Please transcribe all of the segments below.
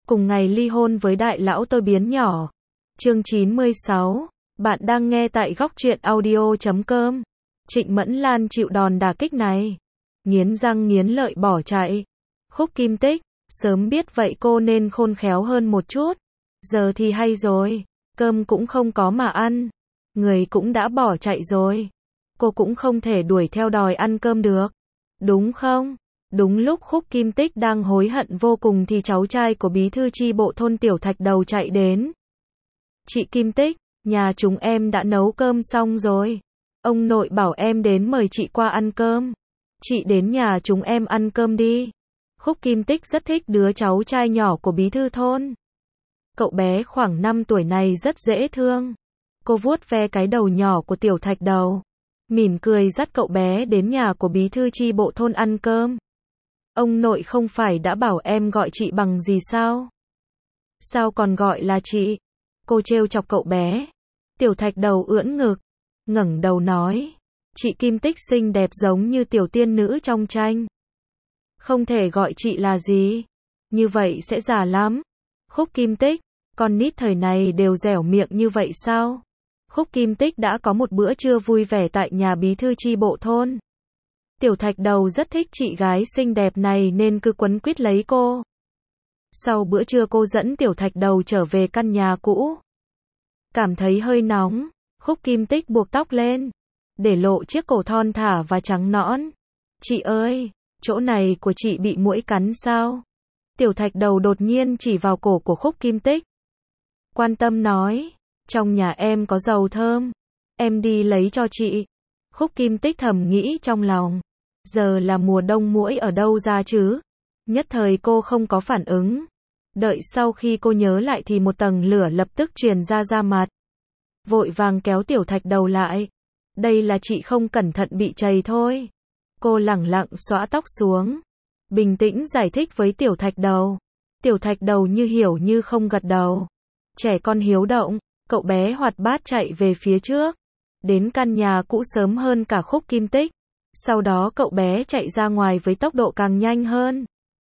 cùng ngày ly hôn với đại lão tôi biến nhỏ. Chương 96. Bạn đang nghe tại góc truyện audio.com. Trịnh Mẫn Lan chịu đòn đả kích này, nghiến răng nghiến lợi bỏ chạy. Khúc Kim Tích, sớm biết vậy cô nên khôn khéo hơn một chút. Giờ thì hay rồi, cơm cũng không có mà ăn, người cũng đã bỏ chạy rồi. Cô cũng không thể đuổi theo đòi ăn cơm được, đúng không? Đúng lúc Khúc Kim Tích đang hối hận vô cùng thì cháu trai của bí thư chi bộ thôn Tiểu Thạch Đầu chạy đến. Chị Kim Tích, nhà chúng em đã nấu cơm xong rồi. Ông nội bảo em đến mời chị qua ăn cơm. Chị đến nhà chúng em ăn cơm đi. Khúc Kim Tích rất thích đứa cháu trai nhỏ của bí thư thôn. Cậu bé khoảng 5 tuổi này rất dễ thương. Cô vuốt ve cái đầu nhỏ của Tiểu Thạch Đầu, mỉm cười dắt cậu bé đến nhà của bí thư chi bộ thôn ăn cơm. Ông nội không phải đã bảo em gọi chị bằng gì sao? Sao còn gọi là chị? Cô trêu chọc cậu bé. Tiểu Thạch Đầu ưỡn ngực, ngẩng đầu nói, chị Kim Tích xinh đẹp giống như tiểu tiên nữ trong tranh. Không thể gọi chị là gì? Như vậy sẽ già lắm. Khúc Kim Tích, con nít thời này đều dẻo miệng như vậy sao? Khúc Kim Tích đã có một bữa trưa vui vẻ tại nhà bí thư chi bộ thôn. Tiểu Thạch Đầu rất thích chị gái xinh đẹp này nên cứ quấn quýt lấy cô. Sau bữa trưa cô dẫn Tiểu Thạch Đầu trở về căn nhà cũ. Cảm thấy hơi nóng, Khúc Kim Tích buộc tóc lên, để lộ chiếc cổ thon thả và trắng nõn. Chị ơi, chỗ này của chị bị muỗi cắn sao? Tiểu Thạch Đầu đột nhiên chỉ vào cổ của Khúc Kim Tích. Quan tâm nói, trong nhà em có dầu thơm, em đi lấy cho chị. Khúc Kim Tích thầm nghĩ trong lòng, giờ là mùa đông muỗi ở đâu ra chứ? Nhất thời cô không có phản ứng. Đợi sau khi cô nhớ lại thì một tầng lửa lập tức truyền ra mặt. Vội vàng kéo Tiểu Thạch Đầu lại. Đây là chị không cẩn thận bị trầy thôi. Cô lẳng lặng xõa tóc xuống, bình tĩnh giải thích với Tiểu Thạch Đầu. Tiểu Thạch Đầu như hiểu như không gật đầu. Trẻ con hiếu động, cậu bé hoạt bát chạy về phía trước, đến căn nhà cũ sớm hơn cả Khúc Kim Tích. Sau đó cậu bé chạy ra ngoài với tốc độ càng nhanh hơn.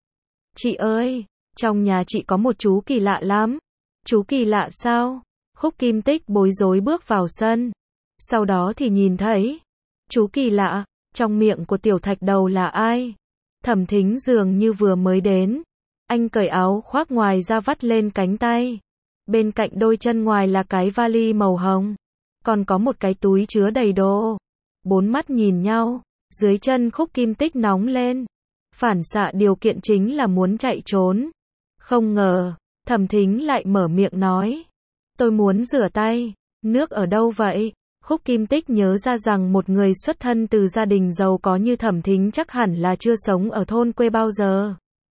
Chị ơi, trong nhà chị có một chú kỳ lạ lắm. Chú kỳ lạ sao? Khúc Kim Tích bối rối bước vào sân. Sau đó thì nhìn thấy chú kỳ lạ. Trong miệng của Tiểu Thạch Đầu là ai? Thẩm Thính dường như vừa mới đến. Anh cởi áo khoác ngoài ra vắt lên cánh tay. Bên cạnh đôi chân ngoài là cái vali màu hồng. Còn có một cái túi chứa đầy đồ. Bốn mắt nhìn nhau. Dưới chân Khúc Kim Tích nóng lên. Phản xạ điều kiện chính là muốn chạy trốn. Không ngờ, Thẩm Thính lại mở miệng nói. Tôi muốn rửa tay. Nước ở đâu vậy? Khúc Kim Tích nhớ ra rằng một người xuất thân từ gia đình giàu có như Thẩm Thính chắc hẳn là chưa sống ở thôn quê bao giờ.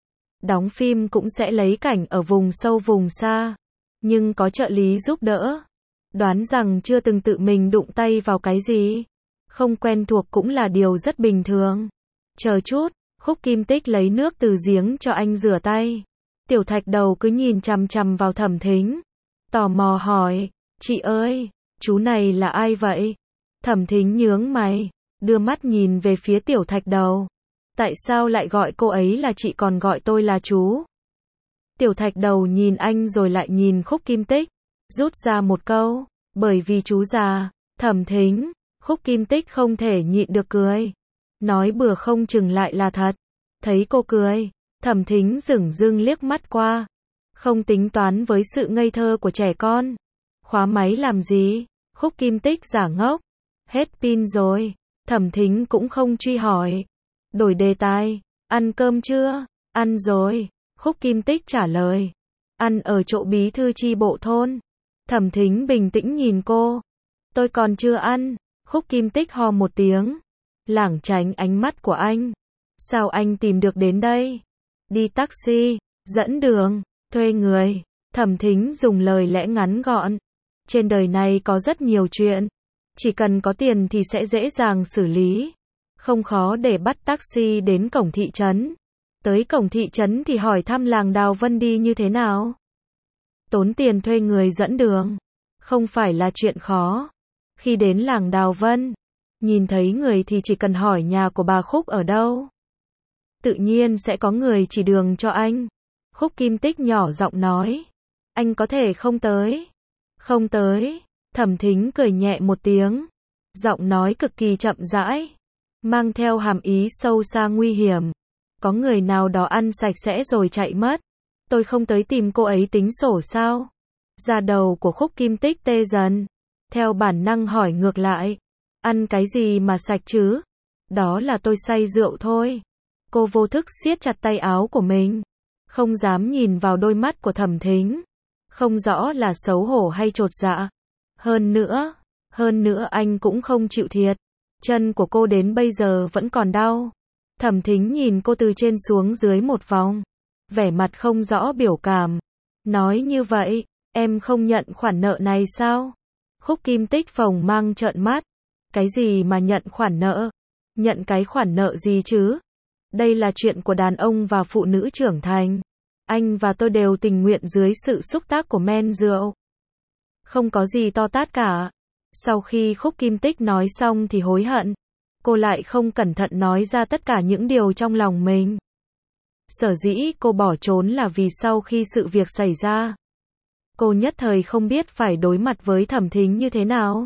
Đóng phim cũng sẽ lấy cảnh ở vùng sâu vùng xa. Nhưng có trợ lý giúp đỡ. Đoán rằng chưa từng tự mình đụng tay vào cái gì. Không quen thuộc cũng là điều rất bình thường. Chờ chút, Khúc Kim Tích lấy nước từ giếng cho anh rửa tay. Tiểu Thạch Đầu cứ nhìn chằm chằm vào Thẩm Thính. Tò mò hỏi, chị ơi, chú này là ai vậy? Thẩm Thính nhướng mày, đưa mắt nhìn về phía Tiểu Thạch Đầu. Tại sao lại gọi cô ấy là chị còn gọi tôi là chú? Tiểu Thạch Đầu nhìn anh rồi lại nhìn Khúc Kim Tích, rút ra một câu, bởi vì chú già. Thẩm Thính, Khúc Kim Tích không thể nhịn được cười. Nói bừa không chừng lại là thật. Thấy cô cười, Thẩm Thính dửng dưng liếc mắt qua. Không tính toán với sự ngây thơ của trẻ con. Khóa máy làm gì? Khúc Kim Tích giả ngốc. Hết pin rồi. Thẩm Thính cũng không truy hỏi. Đổi đề tài. Ăn cơm chưa? Ăn rồi. Khúc Kim Tích trả lời. Ăn ở chỗ bí thư chi bộ thôn. Thẩm Thính bình tĩnh nhìn cô. Tôi còn chưa ăn. Khúc Kim Tích ho một tiếng. Lảng tránh ánh mắt của anh. Sao anh tìm được đến đây? Đi taxi, dẫn đường, thuê người. Thẩm Thính dùng lời lẽ ngắn gọn. Trên đời này có rất nhiều chuyện. Chỉ cần có tiền thì sẽ dễ dàng xử lý. Không khó để bắt taxi đến cổng thị trấn. Tới cổng thị trấn thì hỏi thăm làng Đào Vân đi như thế nào. Tốn tiền thuê người dẫn đường. Không phải là chuyện khó. Khi đến làng Đào Vân, nhìn thấy người thì chỉ cần hỏi nhà của bà Khúc ở đâu. Tự nhiên sẽ có người chỉ đường cho anh. Khúc Kim Tích nhỏ giọng nói. Anh có thể không tới. Không tới. Thẩm Thính cười nhẹ một tiếng. Giọng nói cực kỳ chậm rãi. Mang theo hàm ý sâu xa nguy hiểm. Có người nào đó ăn sạch sẽ rồi chạy mất. Tôi không tới tìm cô ấy tính sổ sao? Da đầu của Khúc Kim Tích tê dần. Theo bản năng hỏi ngược lại. Ăn cái gì mà sạch chứ? Đó là tôi say rượu thôi. Cô vô thức siết chặt tay áo của mình. Không dám nhìn vào đôi mắt của Thẩm Thính. Không rõ là xấu hổ hay chột dạ. Hơn nữa anh cũng không chịu thiệt. Chân của cô đến bây giờ vẫn còn đau. Thẩm Thính nhìn cô từ trên xuống dưới một vòng. Vẻ mặt không rõ biểu cảm. Nói như vậy, em không nhận khoản nợ này sao? Khúc Kim Tích phồng mang trợn mắt. Cái gì mà nhận khoản nợ? Nhận cái khoản nợ gì chứ? Đây là chuyện của đàn ông và phụ nữ trưởng thành. Anh và tôi đều tình nguyện dưới sự xúc tác của men rượu. Không có gì to tát cả. Sau khi Khúc Kim Tích nói xong thì hối hận. Cô lại không cẩn thận nói ra tất cả những điều trong lòng mình. Sở dĩ cô bỏ trốn là vì sau khi sự việc xảy ra, cô nhất thời không biết phải đối mặt với Thẩm Thính như thế nào.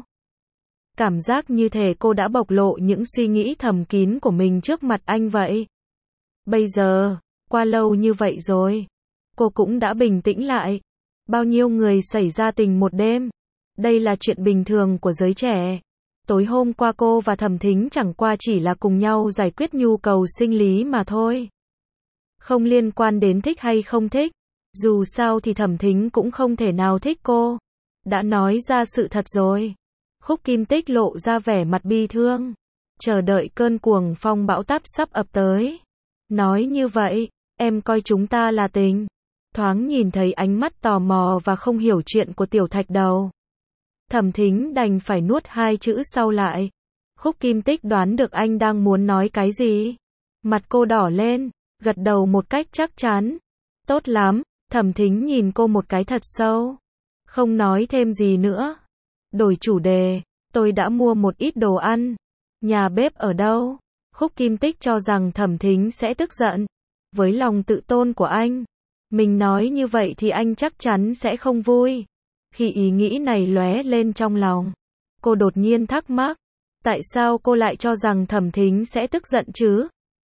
Cảm giác như thể cô đã bộc lộ những suy nghĩ thầm kín của mình trước mặt anh vậy. Bây giờ, qua lâu như vậy rồi, cô cũng đã bình tĩnh lại. Bao nhiêu người xảy ra tình một đêm. Đây là chuyện bình thường của giới trẻ. Tối hôm qua cô và Thẩm Thính chẳng qua chỉ là cùng nhau giải quyết nhu cầu sinh lý mà thôi. Không liên quan đến thích hay không thích. Dù sao thì Thẩm Thính cũng không thể nào thích cô. Đã nói ra sự thật rồi. Khúc Kim Tích lộ ra vẻ mặt bi thương. Chờ đợi cơn cuồng phong bão táp sắp ập tới. Nói như vậy, em coi chúng ta là tình. Thoáng nhìn thấy ánh mắt tò mò và không hiểu chuyện của Tiểu Thạch Đầu. Thẩm Thính đành phải nuốt hai chữ sau lại. Khúc Kim Tích đoán được anh đang muốn nói cái gì. Mặt cô đỏ lên, gật đầu một cách chắc chắn. Tốt lắm, Thẩm Thính nhìn cô một cái thật sâu. Không nói thêm gì nữa. Đổi chủ đề, tôi đã mua một ít đồ ăn. Nhà bếp ở đâu? Khúc Kim Tích cho rằng Thẩm Thính sẽ tức giận. Với lòng tự tôn của anh, mình nói như vậy thì anh chắc chắn sẽ không vui. Khi ý nghĩ này lóe lên trong lòng, cô đột nhiên thắc mắc. Tại sao cô lại cho rằng Thẩm Thính sẽ tức giận chứ?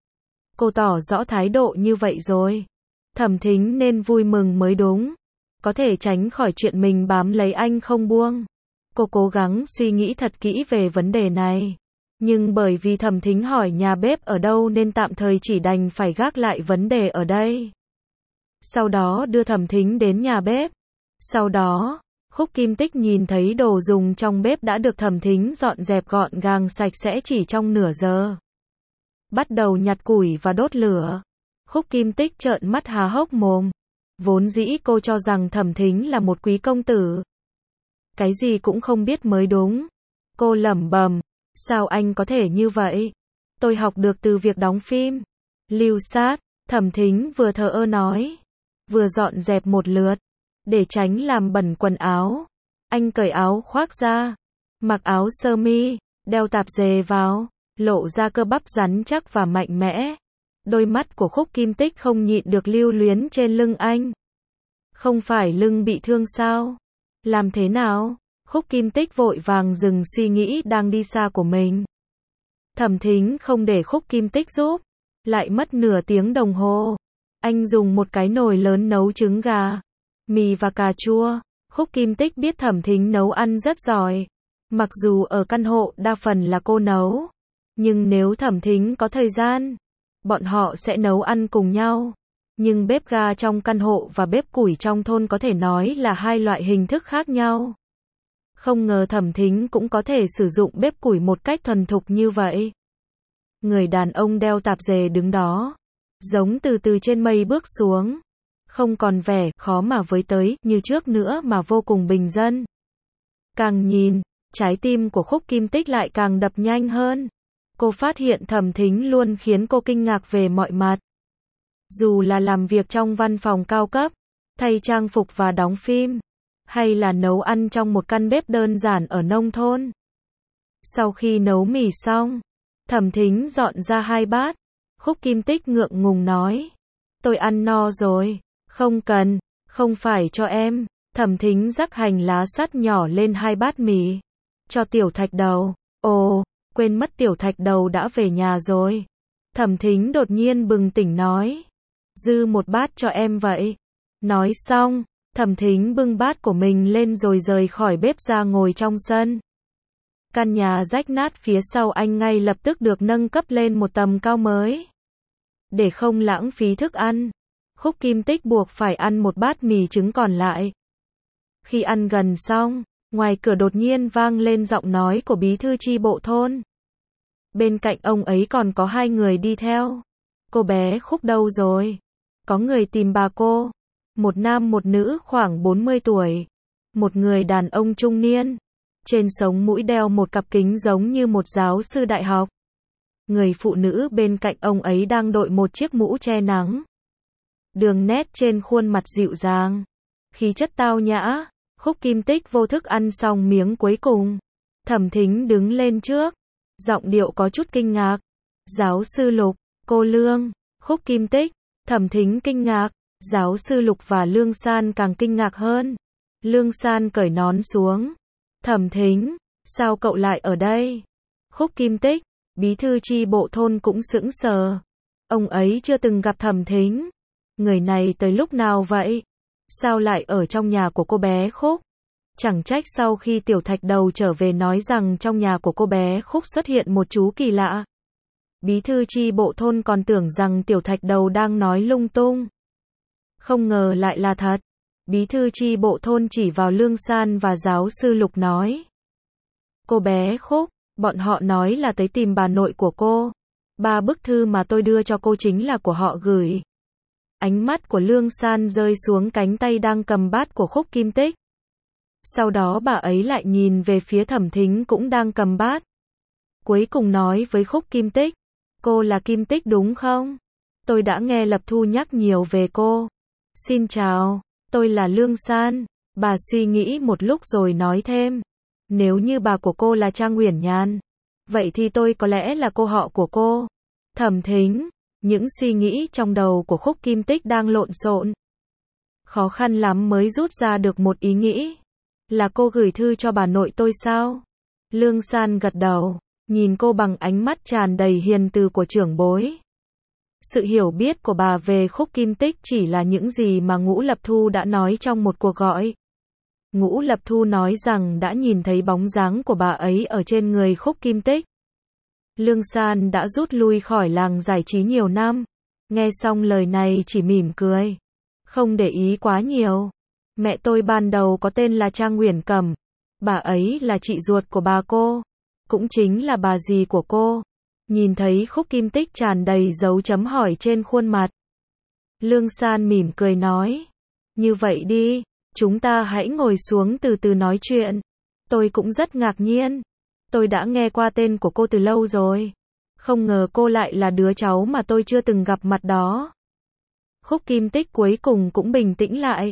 Cô tỏ rõ thái độ như vậy rồi. Thẩm Thính nên vui mừng mới đúng. Có thể tránh khỏi chuyện mình bám lấy anh không buông. Cô cố gắng suy nghĩ thật kỹ về vấn đề này. Nhưng bởi vì Thẩm Thính hỏi nhà bếp ở đâu nên tạm thời chỉ đành phải gác lại vấn đề ở đây. Sau đó đưa Thẩm Thính đến nhà bếp. Sau đó, Khúc Kim Tích nhìn thấy đồ dùng trong bếp đã được Thẩm Thính dọn dẹp gọn gàng sạch sẽ chỉ trong nửa giờ. Bắt đầu nhặt củi và đốt lửa. Khúc Kim Tích trợn mắt há hốc mồm. Vốn dĩ cô cho rằng Thẩm Thính là một quý công tử. Cái gì cũng không biết mới đúng. Cô lẩm bẩm, sao anh có thể như vậy? Tôi học được từ việc đóng phim. Lưu sát, Thẩm Thính vừa thờ ơ nói. Vừa dọn dẹp một lượt. Để tránh làm bẩn quần áo. Anh cởi áo khoác ra. Mặc áo sơ mi, đeo tạp dề vào. Lộ ra cơ bắp rắn chắc và mạnh mẽ. Đôi mắt của Khúc Kim Tích không nhịn được lưu luyến trên lưng anh. Không phải lưng bị thương sao? Làm thế nào? Khúc Kim Tích vội vàng dừng suy nghĩ đang đi xa của mình. Thẩm Thính không để Khúc Kim Tích giúp. Lại mất nửa tiếng đồng hồ. Anh dùng một cái nồi lớn nấu trứng gà, mì và cà chua. Khúc Kim Tích biết Thẩm Thính nấu ăn rất giỏi. Mặc dù ở căn hộ đa phần là cô nấu. Nhưng nếu Thẩm Thính có thời gian, bọn họ sẽ nấu ăn cùng nhau. Nhưng bếp ga trong căn hộ và bếp củi trong thôn có thể nói là hai loại hình thức khác nhau. Không ngờ Thẩm Thính cũng có thể sử dụng bếp củi một cách thuần thục như vậy. Người đàn ông đeo tạp dề đứng đó, giống từ trên mây bước xuống. Không còn vẻ khó mà với tới như trước nữa mà vô cùng bình dân. Càng nhìn, trái tim của Khúc Kim Tích lại càng đập nhanh hơn. Cô phát hiện Thẩm Thính luôn khiến cô kinh ngạc về mọi mặt. Dù là làm việc trong văn phòng cao cấp, thay trang phục và đóng phim, hay là nấu ăn trong một căn bếp đơn giản ở nông thôn. Sau khi nấu mì xong, Thẩm Thính dọn ra 2 bát. Khúc Kim Tích ngượng ngùng nói. Tôi ăn no rồi, Không cần, không phải cho em. Thẩm Thính rắc hành lá sắt nhỏ lên 2 bát mì. Cho Tiểu Thạch Đầu. Ồ, quên mất Tiểu Thạch Đầu đã về nhà rồi. Thẩm Thính đột nhiên bừng tỉnh nói. Dư 1 bát cho em vậy. Nói xong, Thẩm Thính bưng bát của mình lên rồi rời khỏi bếp ra ngồi trong sân. Căn nhà rách nát phía sau anh ngay lập tức được nâng cấp lên một tầm cao mới. Để không lãng phí thức ăn, Khúc Kim Tích buộc phải ăn 1 bát mì trứng còn lại. Khi ăn gần xong, ngoài cửa đột nhiên vang lên giọng nói của bí thư chi bộ thôn. Bên cạnh ông ấy còn có 2 người đi theo. Cô bé Khúc đâu rồi? Có người tìm bà cô. Một nam một nữ khoảng 40 tuổi. Một người đàn ông trung niên. Trên sống mũi đeo một cặp kính giống như một giáo sư đại học. Người phụ nữ bên cạnh ông ấy đang đội một chiếc mũ che nắng. Đường nét trên khuôn mặt dịu dàng. Khí chất tao nhã. Khúc Kim Tích vô thức ăn xong miếng cuối cùng. Thẩm Thính đứng lên trước. Giọng điệu có chút kinh ngạc. Giáo sư Lục, cô Lương, Khúc Kim Tích. Thẩm Thính kinh ngạc. Giáo sư Lục và Lương San càng kinh ngạc hơn. Lương San cởi nón xuống. Thẩm Thính, sao cậu lại ở đây? Khúc Kim Tích, bí thư chi bộ thôn cũng sững sờ. Ông ấy chưa từng gặp Thẩm Thính. Người này tới lúc nào vậy? Sao lại ở trong nhà của cô bé Khúc? Chẳng trách sau khi Tiểu Thạch Đầu trở về nói rằng trong nhà của cô bé Khúc xuất hiện một chú kỳ lạ. Bí thư chi bộ thôn còn tưởng rằng Tiểu Thạch Đầu đang nói lung tung. Không ngờ lại là thật. Bí thư chi bộ thôn chỉ vào Lương San và giáo sư Lục nói. Cô bé Khúc, bọn họ nói là tới tìm bà nội của cô. 3 bức thư mà tôi đưa cho cô chính là của họ gửi. Ánh mắt của Lương San rơi xuống cánh tay đang cầm bát của Khúc Kim Tích. Sau đó bà ấy lại nhìn về phía Thẩm Thính cũng đang cầm bát. Cuối cùng nói với Khúc Kim Tích. Cô là Kim Tích đúng không? Tôi đã nghe Lập Thu nhắc nhiều về cô. Xin chào, tôi là Lương San. Bà suy nghĩ một lúc rồi nói thêm. Nếu như bà của cô là Trang Uyển Nhan, vậy thì tôi có lẽ là cô họ của cô. Thẩm Thính, những suy nghĩ trong đầu của Khúc Kim Tích đang lộn xộn. Khó khăn lắm mới rút ra được một ý nghĩ. Là cô gửi thư cho bà nội tôi sao? Lương San gật đầu, nhìn cô bằng ánh mắt tràn đầy hiền từ của trưởng bối. Sự hiểu biết của bà về Khúc Kim Tích chỉ là những gì mà Ngũ Lập Thu đã nói trong một cuộc gọi. Ngũ Lập Thu nói rằng đã nhìn thấy bóng dáng của bà ấy ở trên người Khúc Kim Tích. Lương San đã rút lui khỏi làng giải trí nhiều năm. Nghe xong lời này chỉ mỉm cười. Không để ý quá nhiều. Mẹ tôi ban đầu có tên là Trang Uyển Cẩm. Bà ấy là chị ruột của bà cô. Cũng chính là bà dì của cô. Nhìn thấy Khúc Kim Tích tràn đầy dấu chấm hỏi trên khuôn mặt. Lương San mỉm cười nói. Như vậy đi, chúng ta hãy ngồi xuống từ từ nói chuyện. Tôi cũng rất ngạc nhiên. Tôi đã nghe qua tên của cô từ lâu rồi. Không ngờ cô lại là đứa cháu mà tôi chưa từng gặp mặt đó. Khúc Kim Tích cuối cùng cũng bình tĩnh lại.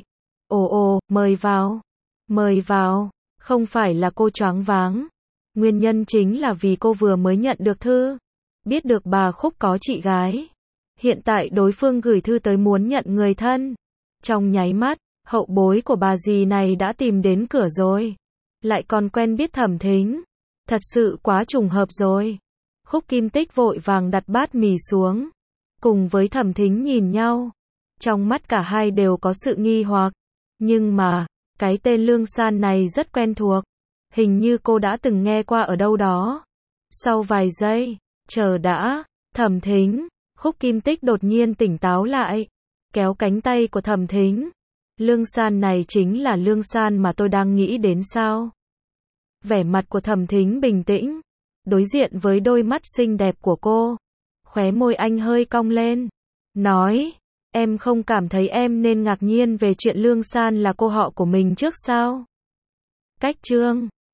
Ồ, mời vào. Mời vào. Không phải là cô choáng váng. Nguyên nhân chính là vì cô vừa mới nhận được thư. Biết được bà Khúc có chị gái. Hiện tại đối phương gửi thư tới muốn nhận người thân. Trong nháy mắt, hậu bối của bà dì này đã tìm đến cửa rồi. Lại còn quen biết Thẩm Thính. Thật sự quá trùng hợp rồi. Khúc Kim Tích vội vàng đặt bát mì xuống. Cùng với Thẩm Thính nhìn nhau. Trong mắt cả hai đều có sự nghi hoặc. Nhưng mà, cái tên Lương San này rất quen thuộc. Hình như cô đã từng nghe qua ở đâu đó. Sau vài giây, chờ đã, Thẩm Thính. Khúc Kim Tích đột nhiên tỉnh táo lại. Kéo cánh tay của Thẩm Thính. Lương San này chính là Lương San mà tôi đang nghĩ đến sao? Vẻ mặt của Thẩm Thính bình tĩnh. Đối diện với đôi mắt xinh đẹp của cô. Khóe môi anh hơi cong lên. Nói, em không cảm thấy em nên ngạc nhiên về chuyện Lương San là cô họ của mình trước sao? Cách chương